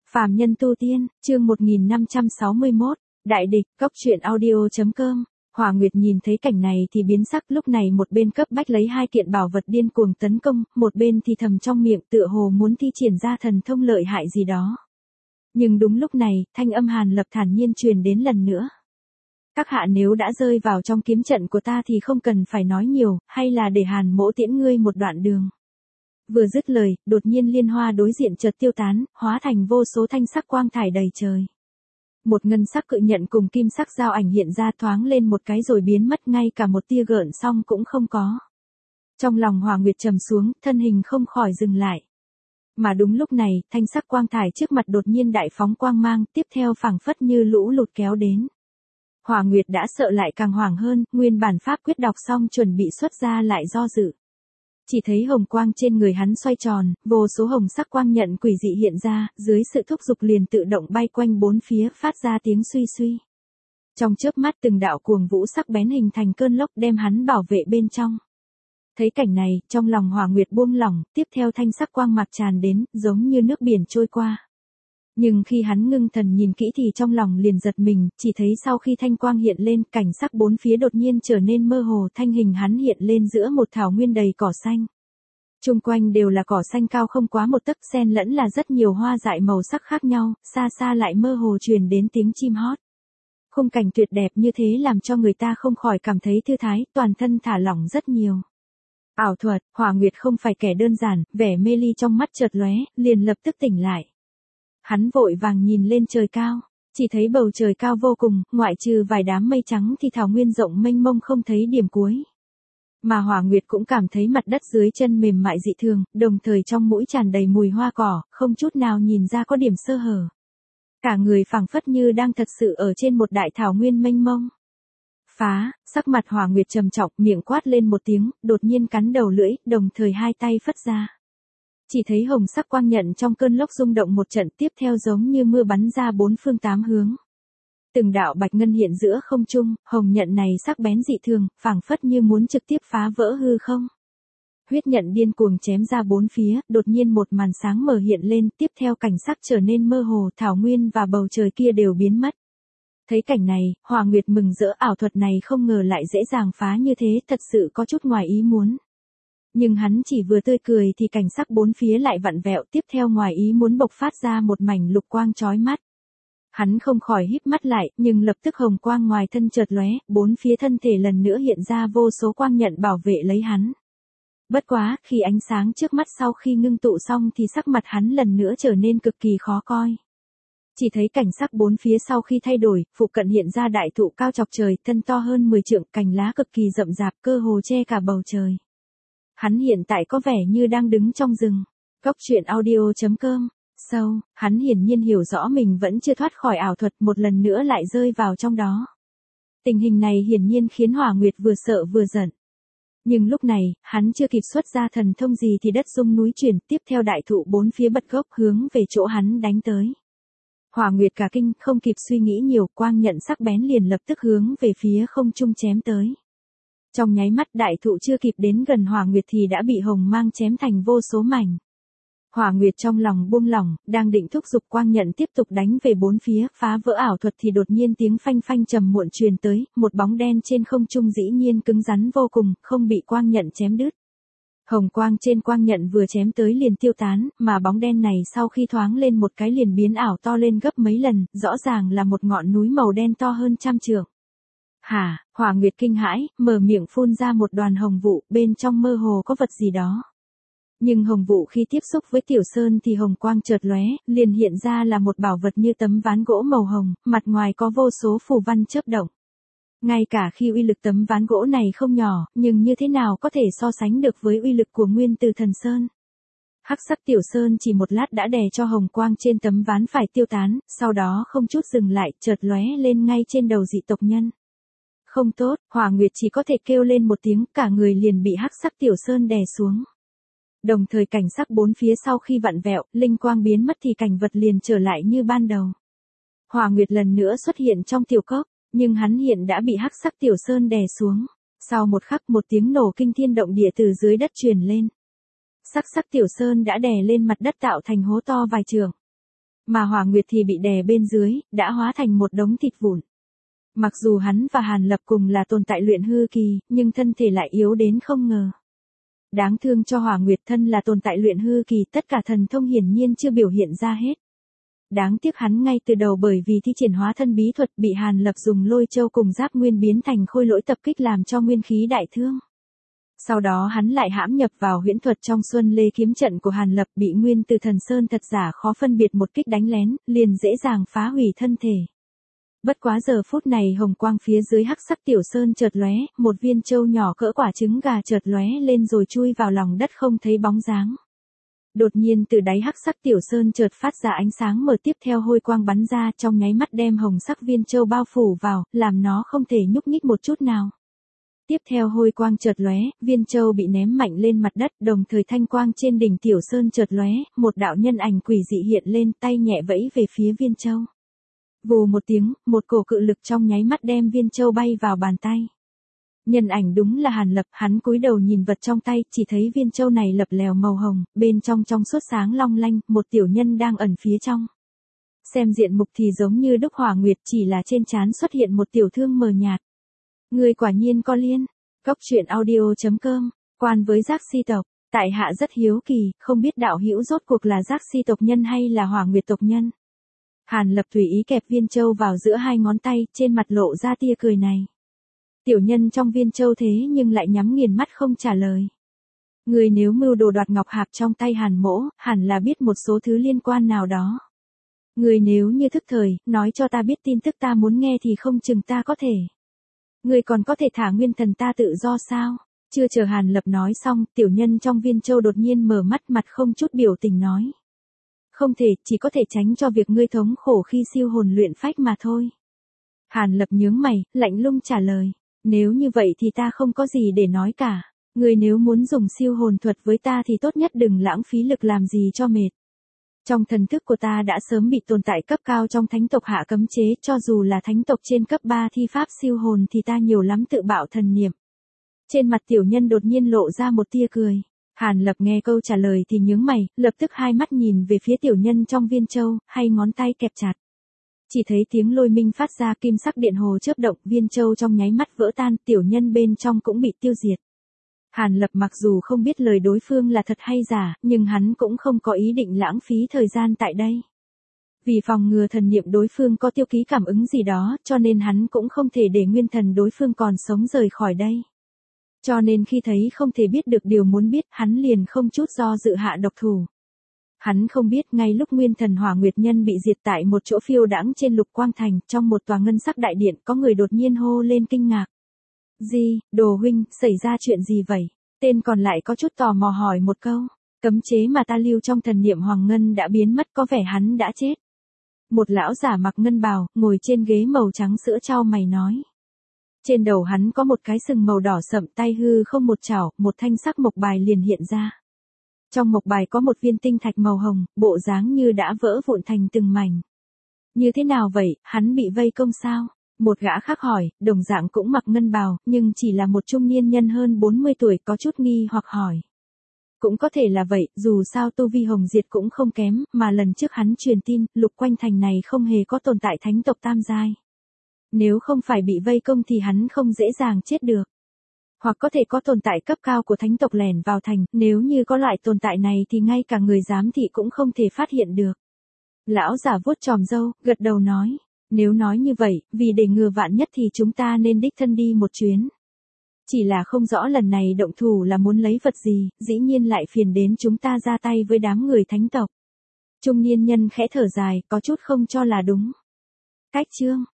Phàm nhân tu tiên, chương 1561, Đại địch, Cốc truyện audio.com. Hỏa Nguyệt nhìn thấy cảnh này thì biến sắc, lúc này một bên cấp bách lấy hai kiện bảo vật điên cuồng tấn công, một bên thì thầm trong miệng tựa hồ muốn thi triển ra thần thông lợi hại gì đó. Nhưng đúng lúc này, thanh âm Hàn Lập thản nhiên truyền đến lần nữa. Các hạ nếu đã rơi vào trong kiếm trận của ta thì không cần phải nói nhiều, hay là để Hàn mỗ tiễn ngươi một đoạn đường. Vừa dứt lời, đột nhiên liên hoa đối diện chợt tiêu tán, hóa thành vô số thanh sắc quang thải đầy trời. Một ngân sắc cự nhận cùng kim sắc giao ảnh hiện ra thoáng lên một cái rồi biến mất, ngay cả một tia gợn sóng cũng không có. Trong lòng Hỏa Nguyệt trầm xuống, thân hình không khỏi dừng lại. Mà đúng lúc này, thanh sắc quang thải trước mặt đột nhiên đại phóng quang mang, tiếp theo phảng phất như lũ lụt kéo đến. Hỏa Nguyệt đã sợ lại càng hoảng hơn, nguyên bản pháp quyết đọc xong chuẩn bị xuất ra lại do dự. Chỉ thấy hồng quang trên người hắn xoay tròn, vô số hồng sắc quang nhận quỷ dị hiện ra, dưới sự thúc giục liền tự động bay quanh bốn phía, phát ra tiếng suy suy. Trong chớp mắt từng đạo cuồng vũ sắc bén hình thành cơn lốc đem hắn bảo vệ bên trong. Thấy cảnh này, trong lòng Hỏa Nguyệt buông lỏng, tiếp theo thanh sắc quang mạc tràn đến, giống như nước biển trôi qua. Nhưng khi hắn ngưng thần nhìn kỹ thì trong lòng liền giật mình, chỉ thấy sau khi thanh quang hiện lên, cảnh sắc bốn phía đột nhiên trở nên mơ hồ, thanh hình hắn hiện lên giữa một thảo nguyên đầy cỏ xanh. Chung quanh đều là cỏ xanh cao không quá một tấc, xen lẫn là rất nhiều hoa dại màu sắc khác nhau, xa xa lại mơ hồ truyền đến tiếng chim hót. Khung cảnh tuyệt đẹp như thế làm cho người ta không khỏi cảm thấy thư thái, toàn thân thả lỏng rất nhiều. Ảo thuật, Hỏa Nguyệt không phải kẻ đơn giản, vẻ mê ly trong mắt chợt lóe, liền lập tức tỉnh lại. Hắn vội vàng nhìn lên trời cao, chỉ thấy bầu trời cao vô cùng, ngoại trừ vài đám mây trắng thì thảo nguyên rộng mênh mông không thấy điểm cuối. Mà Hỏa Nguyệt cũng cảm thấy mặt đất dưới chân mềm mại dị thường, đồng thời trong mũi tràn đầy mùi hoa cỏ, không chút nào nhìn ra có điểm sơ hở. Cả người phảng phất như đang thật sự ở trên một đại thảo nguyên mênh mông. Phá, sắc mặt Hỏa Nguyệt trầm trọng, miệng quát lên một tiếng, đột nhiên cắn đầu lưỡi, đồng thời hai tay phất ra. Chỉ thấy hồng sắc quang nhận trong cơn lốc rung động một trận, tiếp theo giống như mưa bắn ra bốn phương tám hướng. Từng đạo bạch ngân hiện giữa không trung, hồng nhận này sắc bén dị thường, phảng phất như muốn trực tiếp phá vỡ hư không. Huyết nhận điên cuồng chém ra bốn phía, đột nhiên một màn sáng mở hiện lên, tiếp theo cảnh sắc trở nên mơ hồ, thảo nguyên và bầu trời kia đều biến mất. Thấy cảnh này, Hỏa Nguyệt mừng rỡ, ảo thuật này không ngờ lại dễ dàng phá như thế, thật sự có chút ngoài ý muốn. Nhưng hắn chỉ vừa tươi cười thì cảnh sắc bốn phía lại vặn vẹo, tiếp theo ngoài ý muốn bộc phát ra một mảnh lục quang chói mắt. Hắn không khỏi híp mắt lại, nhưng lập tức hồng quang ngoài thân chợt lóe, bốn phía thân thể lần nữa hiện ra vô số quang nhận bảo vệ lấy hắn. Bất quá, khi ánh sáng trước mắt sau khi ngưng tụ xong thì sắc mặt hắn lần nữa trở nên cực kỳ khó coi. Chỉ thấy cảnh sắc bốn phía sau khi thay đổi, phụ cận hiện ra đại thụ cao chọc trời, thân to hơn 10 trượng, cành lá cực kỳ rậm rạp, cơ hồ che cả bầu trời. Hắn hiện tại có vẻ như đang đứng trong rừng. Cốc truyện audio.com. Hắn hiển nhiên hiểu rõ mình vẫn chưa thoát khỏi ảo thuật, một lần nữa lại rơi vào trong đó. Tình hình này hiển nhiên khiến Hỏa Nguyệt vừa sợ vừa giận. Nhưng lúc này, hắn chưa kịp xuất ra thần thông gì thì đất rung núi chuyển, tiếp theo đại thụ bốn phía bật gốc hướng về chỗ hắn đánh tới. Hỏa Nguyệt cả kinh, không kịp suy nghĩ nhiều, quang nhận sắc bén liền lập tức hướng về phía không trung chém tới. Trong nháy mắt đại thụ chưa kịp đến gần Hỏa Nguyệt thì đã bị hồng mang chém thành vô số mảnh. Hỏa Nguyệt trong lòng buông lỏng, đang định thúc giục quang nhận tiếp tục đánh về bốn phía, phá vỡ ảo thuật thì đột nhiên tiếng phanh phanh trầm muộn truyền tới, một bóng đen trên không trung dĩ nhiên cứng rắn vô cùng, không bị quang nhận chém đứt. Hồng quang trên quang nhận vừa chém tới liền tiêu tán, mà bóng đen này sau khi thoáng lên một cái liền biến ảo to lên gấp mấy lần, rõ ràng là một ngọn núi màu đen to hơn 100 trượng. Hả, Hỏa Nguyệt kinh hãi, mở miệng phun ra một đoàn hồng vụ, bên trong mơ hồ có vật gì đó. Nhưng hồng vụ khi tiếp xúc với tiểu sơn thì hồng quang chợt lóe, liền hiện ra là một bảo vật như tấm ván gỗ màu hồng, mặt ngoài có vô số phù văn chớp động. Ngay cả khi uy lực tấm ván gỗ này không nhỏ, nhưng như thế nào có thể so sánh được với uy lực của nguyên từ thần sơn. Hắc sắc tiểu sơn chỉ một lát đã đè cho hồng quang trên tấm ván phải tiêu tán, sau đó không chút dừng lại, chợt lóe lên ngay trên đầu dị tộc nhân. Không tốt, Hỏa Nguyệt chỉ có thể kêu lên một tiếng, cả người liền bị hắc sắc tiểu sơn đè xuống. Đồng thời cảnh sắc bốn phía sau khi vặn vẹo, linh quang biến mất thì cảnh vật liền trở lại như ban đầu. Hỏa Nguyệt lần nữa xuất hiện trong tiểu cốc, nhưng hắn hiện đã bị hắc sắc tiểu sơn đè xuống. Sau một khắc một tiếng nổ kinh thiên động địa từ dưới đất truyền lên. Sắc tiểu sơn đã đè lên mặt đất tạo thành hố to vài trượng. Mà Hỏa Nguyệt thì bị đè bên dưới, đã hóa thành một đống thịt vụn. Mặc dù hắn và Hàn Lập cùng là tồn tại luyện hư kỳ, nhưng thân thể lại yếu đến không ngờ. Đáng thương cho Hỏa Nguyệt, thân là tồn tại luyện hư kỳ, tất cả thần thông hiển nhiên chưa biểu hiện ra hết. Đáng tiếc hắn ngay từ đầu bởi vì thi triển hóa thân bí thuật bị Hàn Lập dùng lôi châu cùng giáp nguyên biến thành khôi lỗi tập kích làm cho nguyên khí đại thương. Sau đó hắn lại hãm nhập vào huyễn thuật trong Xuân Lê kiếm trận của Hàn Lập, bị nguyên từ thần sơn thật giả khó phân biệt một kích đánh lén, liền dễ dàng phá hủy thân thể. Bất quá giờ phút này hồng quang phía dưới hắc sắc tiểu sơn chợt lóe, một viên châu nhỏ cỡ quả trứng gà chợt lóe lên rồi chui vào lòng đất không thấy bóng dáng. Đột nhiên từ đáy hắc sắc tiểu sơn chợt phát ra ánh sáng mờ, tiếp theo hôi quang bắn ra, trong nháy mắt đem hồng sắc viên châu bao phủ vào, làm nó không thể nhúc nhích một chút nào. Tiếp theo hôi quang chợt lóe, viên châu bị ném mạnh lên mặt đất, đồng thời thanh quang trên đỉnh tiểu sơn chợt lóe, một đạo nhân ảnh quỷ dị hiện lên, tay nhẹ vẫy về phía viên châu. Vù một tiếng, một cổ cự lực trong nháy mắt đem viên châu bay vào bàn tay. Nhân ảnh đúng là Hàn Lập, hắn cúi đầu nhìn vật trong tay, chỉ thấy viên châu này lập lèo màu hồng, bên trong trong suốt sáng long lanh, một tiểu nhân đang ẩn phía trong. Xem diện mục thì giống như đúc Hỏa Nguyệt, chỉ là trên trán xuất hiện một tiểu thương mờ nhạt. Người quả nhiên có liên. Cốc truyện audio.com, quan với Giác Si tộc, tại hạ rất hiếu kỳ, không biết đạo hữu rốt cuộc là Giác Si tộc nhân hay là Hỏa Nguyệt tộc nhân. Hàn Lập tùy ý kẹp viên châu vào giữa hai ngón tay, trên mặt lộ ra tia cười này. Tiểu nhân trong viên châu thế nhưng lại nhắm nghiền mắt không trả lời. Người nếu mưu đồ đoạt ngọc hạp trong tay Hàn mỗ, hẳn là biết một số thứ liên quan nào đó. Người nếu như thức thời, nói cho ta biết tin tức ta muốn nghe thì không chừng ta có thể. Người còn có thể thả nguyên thần ta tự do sao? Chưa chờ Hàn Lập nói xong, tiểu nhân trong viên châu đột nhiên mở mắt, mặt không chút biểu tình nói. Không thể, chỉ có thể tránh cho việc ngươi thống khổ khi siêu hồn luyện phách mà thôi. Hàn Lập nhướng mày, lạnh lùng trả lời. Nếu như vậy thì ta không có gì để nói cả. Ngươi nếu muốn dùng siêu hồn thuật với ta thì tốt nhất đừng lãng phí lực làm gì cho mệt. Trong thần thức của ta đã sớm bị tồn tại cấp cao trong thánh tộc hạ cấm chế, cho dù là thánh tộc trên cấp 3 thi pháp siêu hồn thì ta nhiều lắm tự bạo thần niệm. Trên mặt tiểu nhân đột nhiên lộ ra một tia cười. Hàn Lập nghe câu trả lời thì nhướng mày, lập tức hai mắt nhìn về phía tiểu nhân trong viên châu, hay ngón tay kẹp chặt. Chỉ thấy tiếng lôi minh phát ra, kim sắc điện hồ chớp động, viên châu trong nháy mắt vỡ tan, tiểu nhân bên trong cũng bị tiêu diệt. Hàn Lập mặc dù không biết lời đối phương là thật hay giả, nhưng hắn cũng không có ý định lãng phí thời gian tại đây. Vì phòng ngừa thần niệm đối phương có tiêu ký cảm ứng gì đó, cho nên hắn cũng không thể để nguyên thần đối phương còn sống rời khỏi đây. Cho nên khi thấy không thể biết được điều muốn biết, hắn liền không chút do dự hạ độc thủ. Hắn không biết ngay lúc nguyên thần Hỏa Nguyệt Nhân bị diệt tại một chỗ phiêu đãng trên Lục Quang Thành, trong một tòa ngân sắc đại điện, có người đột nhiên hô lên kinh ngạc. Gì, Đồ huynh, xảy ra chuyện gì vậy? Tên còn lại có chút tò mò hỏi một câu. Cấm chế mà ta lưu trong thần niệm Hoàng Ngân đã biến mất, có vẻ hắn đã chết. Một lão giả mặc ngân bào, ngồi trên ghế màu trắng sữa chau mày nói. Trên đầu hắn có một cái sừng màu đỏ sậm, tay hư không một chảo, một thanh sắc mộc bài liền hiện ra. Trong mộc bài có một viên tinh thạch màu hồng, bộ dáng như đã vỡ vụn thành từng mảnh. Như thế nào vậy, hắn bị vây công sao? Một gã khác hỏi, đồng dạng cũng mặc ngân bào, nhưng chỉ là một trung niên nhân hơn 40 tuổi, có chút nghi hoặc hỏi. Cũng có thể là vậy, dù sao tu vi Hồng Diệt cũng không kém, mà lần trước hắn truyền tin, Lục Quanh Thành này không hề có tồn tại thánh tộc tam giai. Nếu không phải bị vây công thì hắn không dễ dàng chết được. Hoặc có thể có tồn tại cấp cao của thánh tộc lẻn vào thành, nếu như có loại tồn tại này thì ngay cả người giám thị cũng không thể phát hiện được. Lão giả vuốt chòm râu, gật đầu nói. Nếu nói như vậy, vì để ngừa vạn nhất thì chúng ta nên đích thân đi một chuyến. Chỉ là không rõ lần này động thủ là muốn lấy vật gì, dĩ nhiên lại phiền đến chúng ta ra tay với đám người thánh tộc. Trung niên nhân khẽ thở dài, có chút không cho là đúng. Cách chương